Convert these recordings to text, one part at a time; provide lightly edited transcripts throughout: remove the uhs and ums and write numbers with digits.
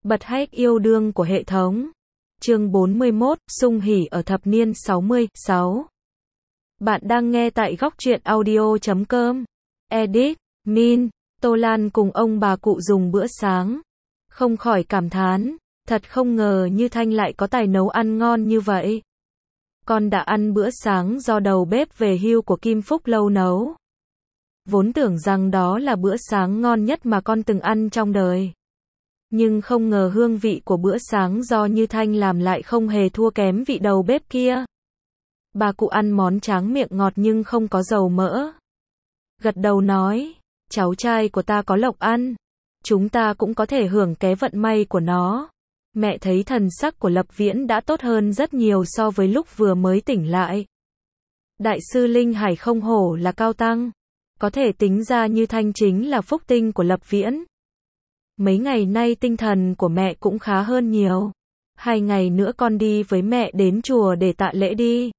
Bật hack yêu đương của hệ thống. Chương 41, sung hỉ ở thập niên 60, 6. Bạn đang nghe tại góc truyện audio.com. Edit, Min, Tô Lan cùng ông bà cụ dùng bữa sáng. Không khỏi cảm thán, thật không ngờ Như Thanh lại có tài nấu ăn ngon như vậy. Con đã ăn bữa sáng do đầu bếp về hưu của Kim Phúc Lâu nấu. Vốn tưởng rằng đó là bữa sáng ngon nhất mà con từng ăn trong đời. Nhưng không ngờ hương vị của bữa sáng do Như Thanh làm lại không hề thua kém vị đầu bếp kia. Bà cụ ăn món tráng miệng ngọt nhưng không có dầu mỡ. Gật đầu nói, cháu trai của ta có lộc ăn. Chúng ta cũng có thể hưởng ké vận may của nó. Mẹ thấy thần sắc của Lập Viễn đã tốt hơn rất nhiều so với lúc vừa mới tỉnh lại. Đại sư Linh Hải không hổ là cao tăng. Có thể tính ra Như Thanh chính là phúc tinh của Lập Viễn. Mấy ngày nay tinh thần của mẹ cũng khá hơn nhiều. 2 ngày nữa con đi với mẹ đến chùa để tạ lễ đi.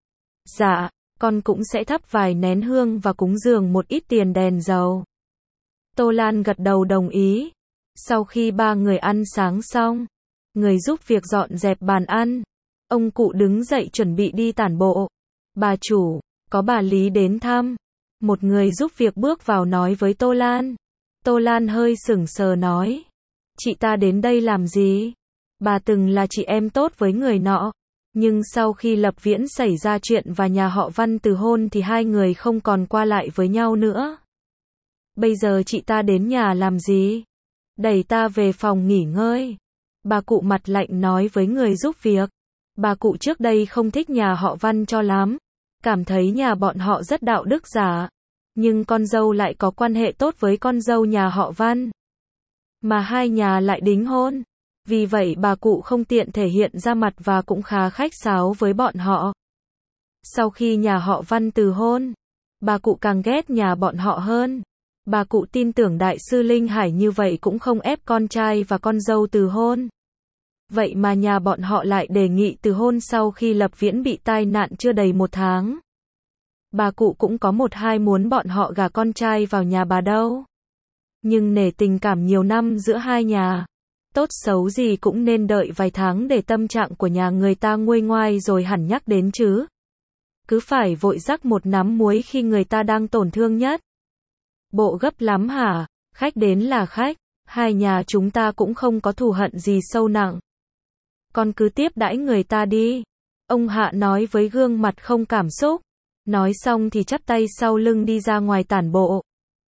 Dạ, con cũng sẽ thắp vài nén hương và cúng dường một ít tiền đèn dầu. Tô Lan gật đầu đồng ý. Sau khi ba người ăn sáng xong, người giúp việc dọn dẹp bàn ăn. Ông cụ đứng dậy chuẩn bị đi tản bộ. Bà chủ, có bà Lý đến thăm. Một người giúp việc bước vào nói với Tô Lan. Tô Lan hơi sững sờ nói. Chị ta đến đây làm gì? Bà từng là chị em tốt với người nọ. Nhưng sau khi Lập Viễn xảy ra chuyện và nhà họ Văn từ hôn thì hai người không còn qua lại với nhau nữa. Bây giờ chị ta đến nhà làm gì? Đẩy ta về phòng nghỉ ngơi. Bà cụ mặt lạnh nói với người giúp việc. Bà cụ trước đây không thích nhà họ Văn cho lắm. Cảm thấy nhà bọn họ rất đạo đức giả. Nhưng con dâu lại có quan hệ tốt với con dâu nhà họ Văn. Mà hai nhà lại đính hôn. Vì vậy bà cụ không tiện thể hiện ra mặt và cũng khá khách sáo với bọn họ. Sau khi nhà họ Văn từ hôn, bà cụ càng ghét nhà bọn họ hơn. Bà cụ tin tưởng Đại sư Linh Hải như vậy cũng không ép con trai và con dâu từ hôn. Vậy mà nhà bọn họ lại đề nghị từ hôn sau khi Lập Viễn bị tai nạn chưa đầy 1 tháng. Bà cụ cũng có một hai muốn bọn họ gả con trai vào nhà bà đâu. Nhưng nể tình cảm nhiều năm giữa hai nhà, tốt xấu gì cũng nên đợi vài tháng để tâm trạng của nhà người ta nguôi ngoai rồi hẳn nhắc đến chứ. Cứ phải vội rắc một nắm muối khi người ta đang tổn thương nhất. Bộ gấp lắm hả? Khách đến là khách, hai nhà chúng ta cũng không có thù hận gì sâu nặng. Con cứ tiếp đãi người ta đi. Ông Hạ nói với gương mặt không cảm xúc. Nói xong thì chắp tay sau lưng đi ra ngoài tản bộ.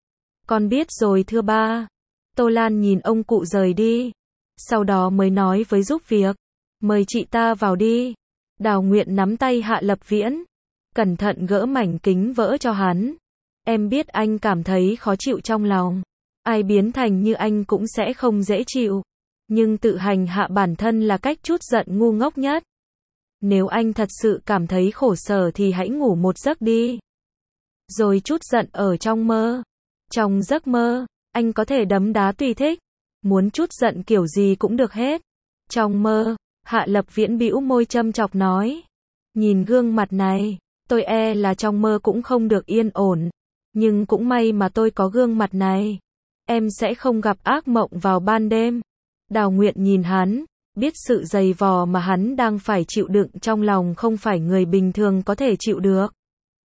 Con biết rồi thưa ba. Tô Lan nhìn ông cụ rời đi. Sau đó mới nói với giúp việc. Mời chị ta vào đi. Đào Nguyện nắm tay Hạ Lập Viễn. Cẩn thận gỡ mảnh kính vỡ cho hắn. Em biết anh cảm thấy khó chịu trong lòng. Ai biến thành như anh cũng sẽ không dễ chịu. Nhưng tự hành hạ bản thân là cách trút giận ngu ngốc nhất. Nếu anh thật sự cảm thấy khổ sở thì hãy ngủ một giấc đi. Rồi trút giận ở trong mơ. Trong giấc mơ, anh có thể đấm đá tùy thích. Muốn trút giận kiểu gì cũng được hết. Trong mơ, Hạ Lập Viễn bĩu môi châm chọc nói. Nhìn gương mặt này, tôi e là trong mơ cũng không được yên ổn. Nhưng cũng may mà tôi có gương mặt này. Em sẽ không gặp ác mộng vào ban đêm. Đào Nguyện nhìn hắn. Biết sự dày vò mà hắn đang phải chịu đựng trong lòng không phải người bình thường có thể chịu được.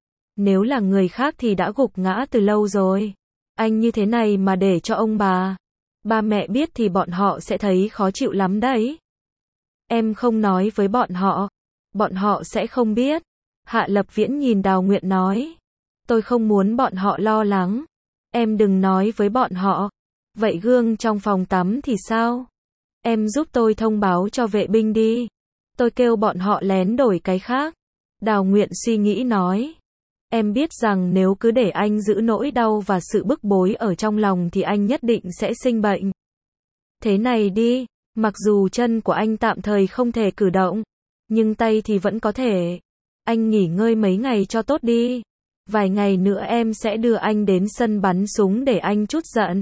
Nếu là người khác thì đã gục ngã từ lâu rồi. Anh như thế này mà để cho ông bà, ba mẹ biết thì bọn họ sẽ thấy khó chịu lắm đấy. Em không nói với bọn họ sẽ không biết. Hạ Lập Viễn nhìn Đào Nguyện nói. Tôi không muốn bọn họ lo lắng. Em đừng nói với bọn họ. Vậy gương trong phòng tắm thì sao? Em giúp tôi thông báo cho vệ binh đi. Tôi kêu bọn họ lén đổi cái khác. Đào Nguyện suy nghĩ nói. Em biết rằng nếu cứ để anh giữ nỗi đau và sự bức bối ở trong lòng thì anh nhất định sẽ sinh bệnh. Thế này đi, mặc dù chân của anh tạm thời không thể cử động, nhưng tay thì vẫn có thể. Anh nghỉ ngơi mấy ngày cho tốt đi. Vài ngày nữa em sẽ đưa anh đến sân bắn súng để anh trút giận.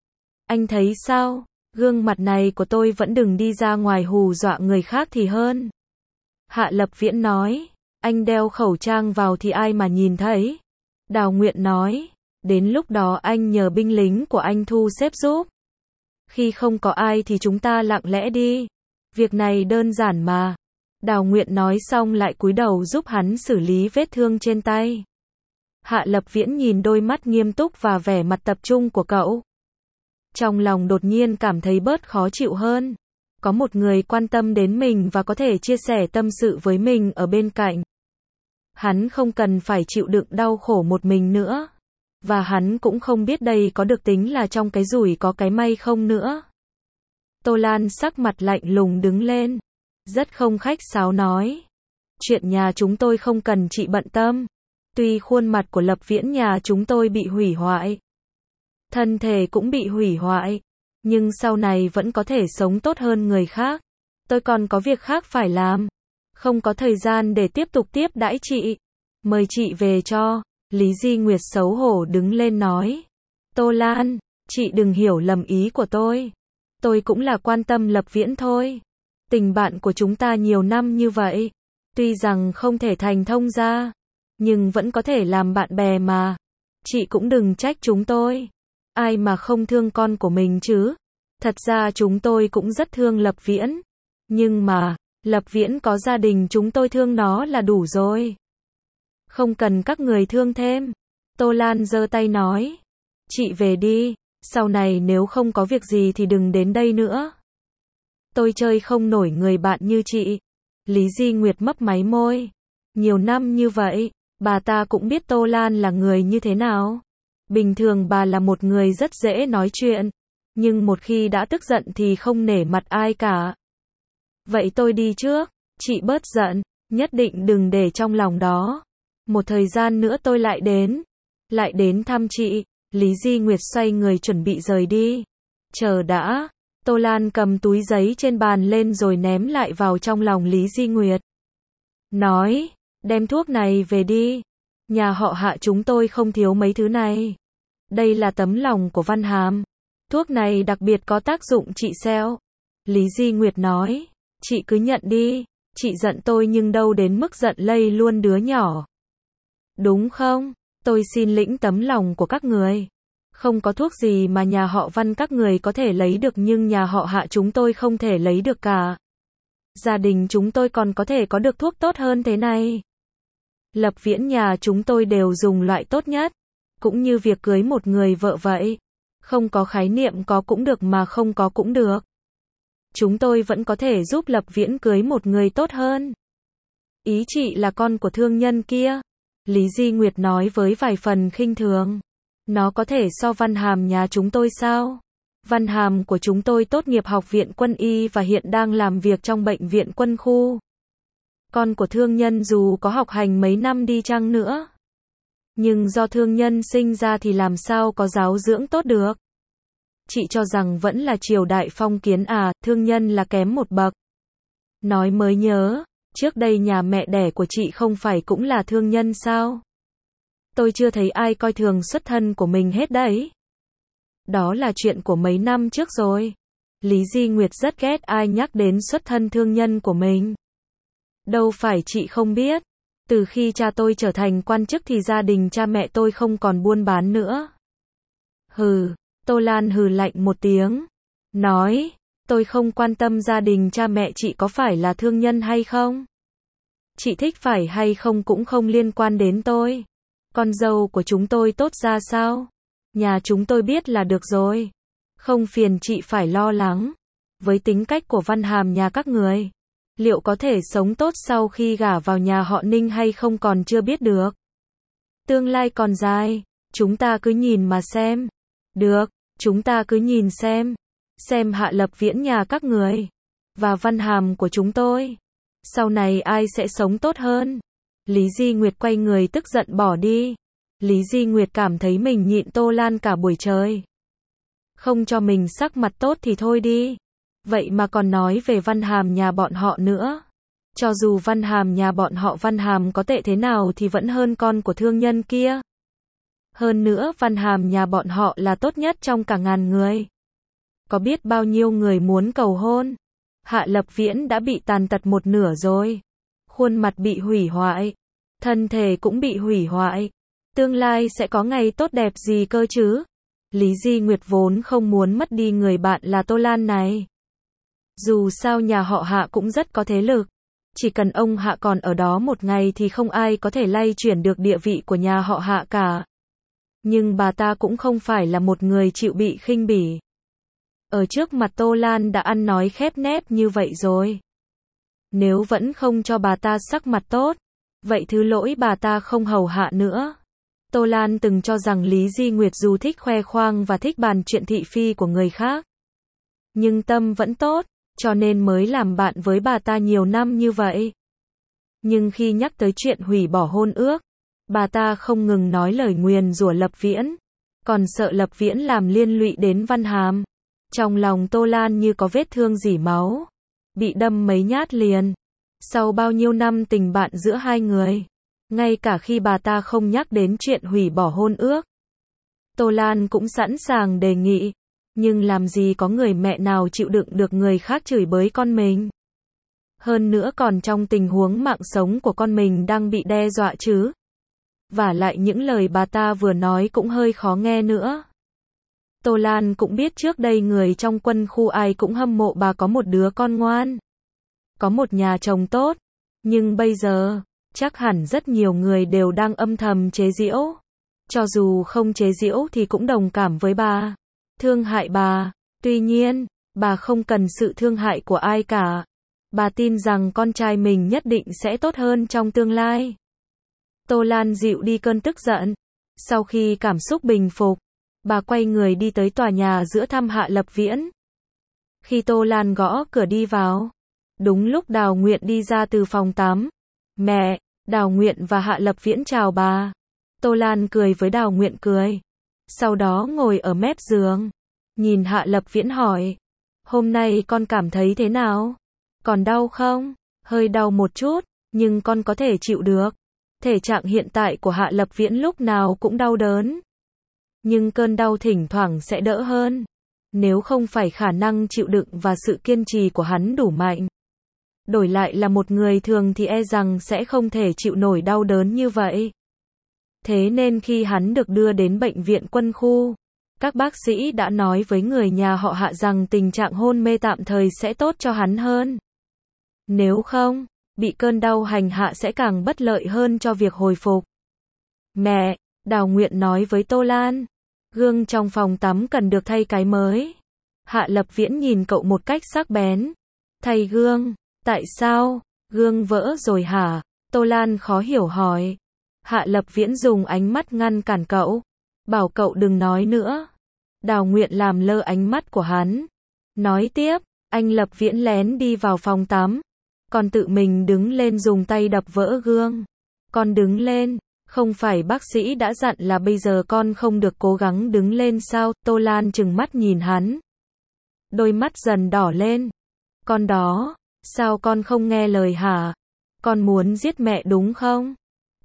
Anh thấy sao? Gương mặt này của tôi vẫn đừng đi ra ngoài hù dọa người khác thì hơn. Hạ Lập Viễn nói. Anh đeo khẩu trang vào thì ai mà nhìn thấy. Đào Nguyện nói. Đến lúc đó anh nhờ binh lính của anh thu xếp giúp. Khi không có ai thì chúng ta lặng lẽ đi. Việc này đơn giản mà. Đào Nguyện nói xong lại cúi đầu giúp hắn xử lý vết thương trên tay. Hạ Lập Viễn nhìn đôi mắt nghiêm túc và vẻ mặt tập trung của cậu. Trong lòng đột nhiên cảm thấy bớt khó chịu hơn. Có một người quan tâm đến mình và có thể chia sẻ tâm sự với mình ở bên cạnh. Hắn không cần phải chịu đựng đau khổ một mình nữa. Và hắn cũng không biết đây có được tính là trong cái rủi có cái may không nữa. Tô Lan sắc mặt lạnh lùng đứng lên. Rất không khách sáo nói. Chuyện nhà chúng tôi không cần chị bận tâm. Tuy khuôn mặt của Lập Viễn nhà chúng tôi bị hủy hoại. Thân thể cũng bị hủy hoại. Nhưng sau này vẫn có thể sống tốt hơn người khác. Tôi còn có việc khác phải làm. Không có thời gian để tiếp tục tiếp đãi chị. Mời chị về cho. Lý Di Nguyệt xấu hổ đứng lên nói. Tô Lan, chị đừng hiểu lầm ý của tôi. Tôi cũng là quan tâm Lập Viễn thôi. Tình bạn của chúng ta nhiều năm như vậy. Tuy rằng không thể thành thông gia. Nhưng vẫn có thể làm bạn bè mà. Chị cũng đừng trách chúng tôi. Ai mà không thương con của mình chứ. Thật ra chúng tôi cũng rất thương Lập Viễn. Nhưng mà, Lập Viễn có gia đình chúng tôi thương nó là đủ rồi. Không cần các người thương thêm. Tô Lan giơ tay nói. Chị về đi. Sau này nếu không có việc gì thì đừng đến đây nữa. Tôi chơi không nổi người bạn như chị. Lý Di Nguyệt mấp máy môi. Nhiều năm như vậy, bà ta cũng biết Tô Lan là người như thế nào. Bình thường bà là một người rất dễ nói chuyện. Nhưng một khi đã tức giận thì không nể mặt ai cả. Vậy tôi đi trước. Chị bớt giận. Nhất định đừng để trong lòng đó. Một thời gian nữa tôi lại đến. Lại đến thăm chị. Lý Di Nguyệt xoay người chuẩn bị rời đi. Chờ đã. Tô Lan cầm túi giấy trên bàn lên rồi ném lại vào trong lòng Lý Di Nguyệt. Nói, đem thuốc này về đi. Nhà họ Hạ chúng tôi không thiếu mấy thứ này. Đây là tấm lòng của Văn Hàm. Thuốc này đặc biệt có tác dụng trị sẹo. Lý Di Nguyệt nói, chị cứ nhận đi. Chị giận tôi nhưng đâu đến mức giận lây luôn đứa nhỏ. Đúng không? Tôi xin lĩnh tấm lòng của các người. Không có thuốc gì mà nhà họ Văn các người có thể lấy được nhưng nhà họ Hạ chúng tôi không thể lấy được cả. Gia đình chúng tôi còn có thể có được thuốc tốt hơn thế này. Lập Viễn nhà chúng tôi đều dùng loại tốt nhất. Cũng như việc cưới một người vợ vậy. Không có khái niệm có cũng được mà không có cũng được. Chúng tôi vẫn có thể giúp Lập Viễn cưới một người tốt hơn. Ý chị là con của thương nhân kia. Lý Di Nguyệt nói với vài phần khinh thường. Nó có thể so Văn Hàm nhà chúng tôi sao? Văn Hàm của chúng tôi tốt nghiệp học viện quân y và hiện đang làm việc trong bệnh viện quân khu. Con của thương nhân dù có học hành mấy năm đi chăng nữa. Nhưng do thương nhân sinh ra thì làm sao có giáo dưỡng tốt được. Chị cho rằng vẫn là triều đại phong kiến à, thương nhân là kém một bậc. Nói mới nhớ, trước đây nhà mẹ đẻ của chị không phải cũng là thương nhân sao? Tôi chưa thấy ai coi thường xuất thân của mình hết đấy. Đó là chuyện của mấy năm trước rồi. Lý Di Nguyệt rất ghét ai nhắc đến xuất thân thương nhân của mình. Đâu phải chị không biết. Từ khi cha tôi trở thành quan chức thì gia đình cha mẹ tôi không còn buôn bán nữa. Hừ, Tô Lan hừ lạnh một tiếng. Nói, tôi không quan tâm gia đình cha mẹ chị có phải là thương nhân hay không. Chị thích phải hay không cũng không liên quan đến tôi. Con dâu của chúng tôi tốt ra sao? Nhà chúng tôi biết là được rồi. Không phiền chị phải lo lắng. Với tính cách của Văn Hàm nhà các người, liệu có thể sống tốt sau khi gả vào nhà họ Ninh hay không còn chưa biết được. Tương lai còn dài, chúng ta cứ nhìn mà xem. Được, chúng ta cứ nhìn xem. Xem Hạ Lập Viễn nhà các người. Và Văn Hàm của chúng tôi. Sau này ai sẽ sống tốt hơn. Lý Di Nguyệt quay người tức giận bỏ đi. Lý Di Nguyệt cảm thấy mình nhịn Tô Lan cả buổi trời. Không cho mình sắc mặt tốt thì thôi đi. Vậy mà còn nói về Văn Hàm nhà bọn họ nữa. Cho dù Văn Hàm nhà bọn họ Văn Hàm có tệ thế nào thì vẫn hơn con của thương nhân kia. Hơn nữa Văn Hàm nhà bọn họ là tốt nhất trong cả ngàn người. Có biết bao nhiêu người muốn cầu hôn. Hạ Lập Viễn đã bị tàn tật một nửa rồi. Khuôn mặt bị hủy hoại. Thân thể cũng bị hủy hoại. Tương lai sẽ có ngày tốt đẹp gì cơ chứ? Lý Di Nguyệt vốn không muốn mất đi người bạn là Tô Lan này. Dù sao nhà họ Hạ cũng rất có thế lực. Chỉ cần ông Hạ còn ở đó một ngày thì không ai có thể lay chuyển được địa vị của nhà họ Hạ cả. Nhưng bà ta cũng không phải là một người chịu bị khinh bỉ. Ở trước mặt Tô Lan đã ăn nói khép nép như vậy rồi. Nếu vẫn không cho bà ta sắc mặt tốt, vậy thứ lỗi bà ta không hầu hạ nữa. Tô Lan từng cho rằng Lý Di Nguyệt dù thích khoe khoang và thích bàn chuyện thị phi của người khác, nhưng tâm vẫn tốt, cho nên mới làm bạn với bà ta nhiều năm như vậy. Nhưng khi nhắc tới chuyện hủy bỏ hôn ước, bà ta không ngừng nói lời nguyền rủa Lập Viễn, còn sợ Lập Viễn làm liên lụy đến Văn Hàm. Trong lòng Tô Lan như có vết thương rỉ máu, bị đâm mấy nhát liền. Sau bao nhiêu năm tình bạn giữa hai người, ngay cả khi bà ta không nhắc đến chuyện hủy bỏ hôn ước, Tô Lan cũng sẵn sàng đề nghị. Nhưng làm gì có người mẹ nào chịu đựng được người khác chửi bới con mình. Hơn nữa còn trong tình huống mạng sống của con mình đang bị đe dọa chứ. Vả lại những lời bà ta vừa nói cũng hơi khó nghe nữa. Tô Lan cũng biết trước đây người trong quân khu ai cũng hâm mộ bà có một đứa con ngoan, có một nhà chồng tốt. Nhưng bây giờ, chắc hẳn rất nhiều người đều đang âm thầm chế giễu. Cho dù không chế giễu thì cũng đồng cảm với bà, thương hại bà. Tuy nhiên, bà không cần sự thương hại của ai cả. Bà tin rằng con trai mình nhất định sẽ tốt hơn trong tương lai. Tô Lan dịu đi cơn tức giận. Sau khi cảm xúc bình phục, bà quay người đi tới tòa nhà giữa thăm Hạ Lập Viễn. Khi Tô Lan gõ cửa đi vào, đúng lúc Đào Nguyện đi ra từ phòng tắm. Mẹ, Đào Nguyện và Hạ Lập Viễn chào bà. Tô Lan cười với Đào Nguyện cười. Sau đó ngồi ở mép giường, nhìn Hạ Lập Viễn hỏi, hôm nay con cảm thấy thế nào? Còn đau không? Hơi đau một chút, nhưng con có thể chịu được. Thể trạng hiện tại của Hạ Lập Viễn lúc nào cũng đau đớn. Nhưng cơn đau thỉnh thoảng sẽ đỡ hơn. Nếu không phải khả năng chịu đựng và sự kiên trì của hắn đủ mạnh. Đổi lại là một người thường thì e rằng sẽ không thể chịu nổi đau đớn như vậy. Thế nên khi hắn được đưa đến bệnh viện quân khu, các bác sĩ đã nói với người nhà họ Hạ rằng tình trạng hôn mê tạm thời sẽ tốt cho hắn hơn. Nếu không, bị cơn đau hành hạ sẽ càng bất lợi hơn cho việc hồi phục. Mẹ, Đào Nguyện nói với Tô Lan, gương trong phòng tắm cần được thay cái mới. Hạ Lập Viễn nhìn cậu một cách sắc bén. Thay gương? Tại sao? Gương vỡ rồi hả? Tô Lan khó hiểu hỏi. Hạ Lập Viễn dùng ánh mắt ngăn cản cậu, bảo cậu đừng nói nữa. Đào Nguyện làm lơ ánh mắt của hắn, nói tiếp, anh Lập Viễn lén đi vào phòng tắm, còn tự mình đứng lên dùng tay đập vỡ gương. Con đứng lên, không phải bác sĩ đã dặn là bây giờ con không được cố gắng đứng lên sao? Tô Lan trừng mắt nhìn hắn, đôi mắt dần đỏ lên. Con đó, sao con không nghe lời hả? Con muốn giết mẹ đúng không?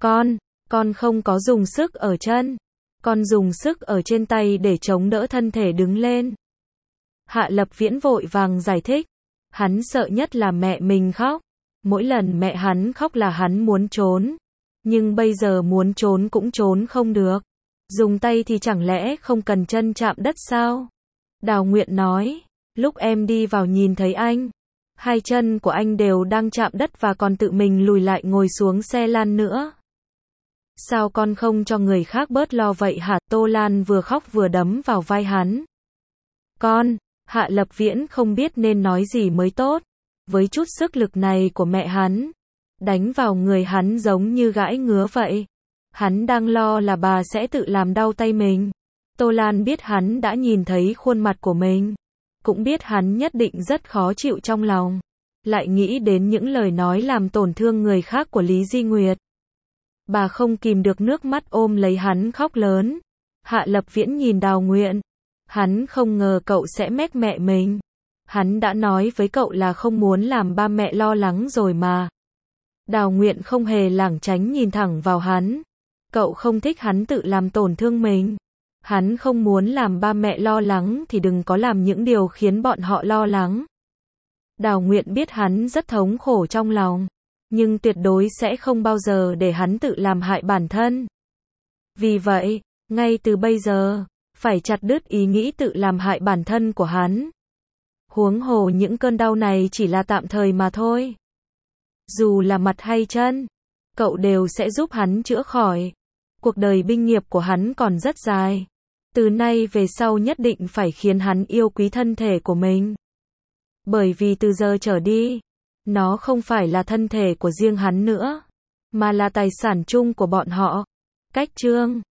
Con không có dùng sức ở chân. Con dùng sức ở trên tay để chống đỡ thân thể đứng lên. Hạ Lập Viễn vội vàng giải thích. Hắn sợ nhất là mẹ mình khóc. Mỗi lần mẹ hắn khóc là hắn muốn trốn. Nhưng bây giờ muốn trốn cũng trốn không được. Dùng tay thì chẳng lẽ không cần chân chạm đất sao? Đào Nguyện nói. Lúc em đi vào nhìn thấy anh, hai chân của anh đều đang chạm đất và còn tự mình lùi lại ngồi xuống xe lăn nữa. Sao con không cho người khác bớt lo vậy hả? Tô Lan vừa khóc vừa đấm vào vai hắn. Hạ Lập Viễn không biết nên nói gì mới tốt. Với chút sức lực này của mẹ hắn, đánh vào người hắn giống như gãi ngứa vậy. Hắn đang lo là bà sẽ tự làm đau tay mình. Tô Lan biết hắn đã nhìn thấy khuôn mặt của mình, cũng biết hắn nhất định rất khó chịu trong lòng. Lại nghĩ đến những lời nói làm tổn thương người khác của Lý Di Nguyệt. Bà không kìm được nước mắt ôm lấy hắn khóc lớn. Hạ Lập Viễn nhìn Đào Nguyện. Hắn không ngờ cậu sẽ mách mẹ mình. Hắn đã nói với cậu là không muốn làm ba mẹ lo lắng rồi mà. Đào Nguyện không hề lảng tránh nhìn thẳng vào hắn. Cậu không thích hắn tự làm tổn thương mình. Hắn không muốn làm ba mẹ lo lắng thì đừng có làm những điều khiến bọn họ lo lắng. Đào Nguyện biết hắn rất thống khổ trong lòng, nhưng tuyệt đối sẽ không bao giờ để hắn tự làm hại bản thân. Vì vậy, ngay từ bây giờ, phải chặt đứt ý nghĩ tự làm hại bản thân của hắn. Huống hồ những cơn đau này chỉ là tạm thời mà thôi. Dù là mặt hay chân, cậu đều sẽ giúp hắn chữa khỏi. Cuộc đời binh nghiệp của hắn còn rất dài. Từ nay về sau nhất định phải khiến hắn yêu quý thân thể của mình. Bởi vì từ giờ trở đi, nó không phải là thân thể của riêng hắn nữa, mà là tài sản chung của bọn họ. Cách chương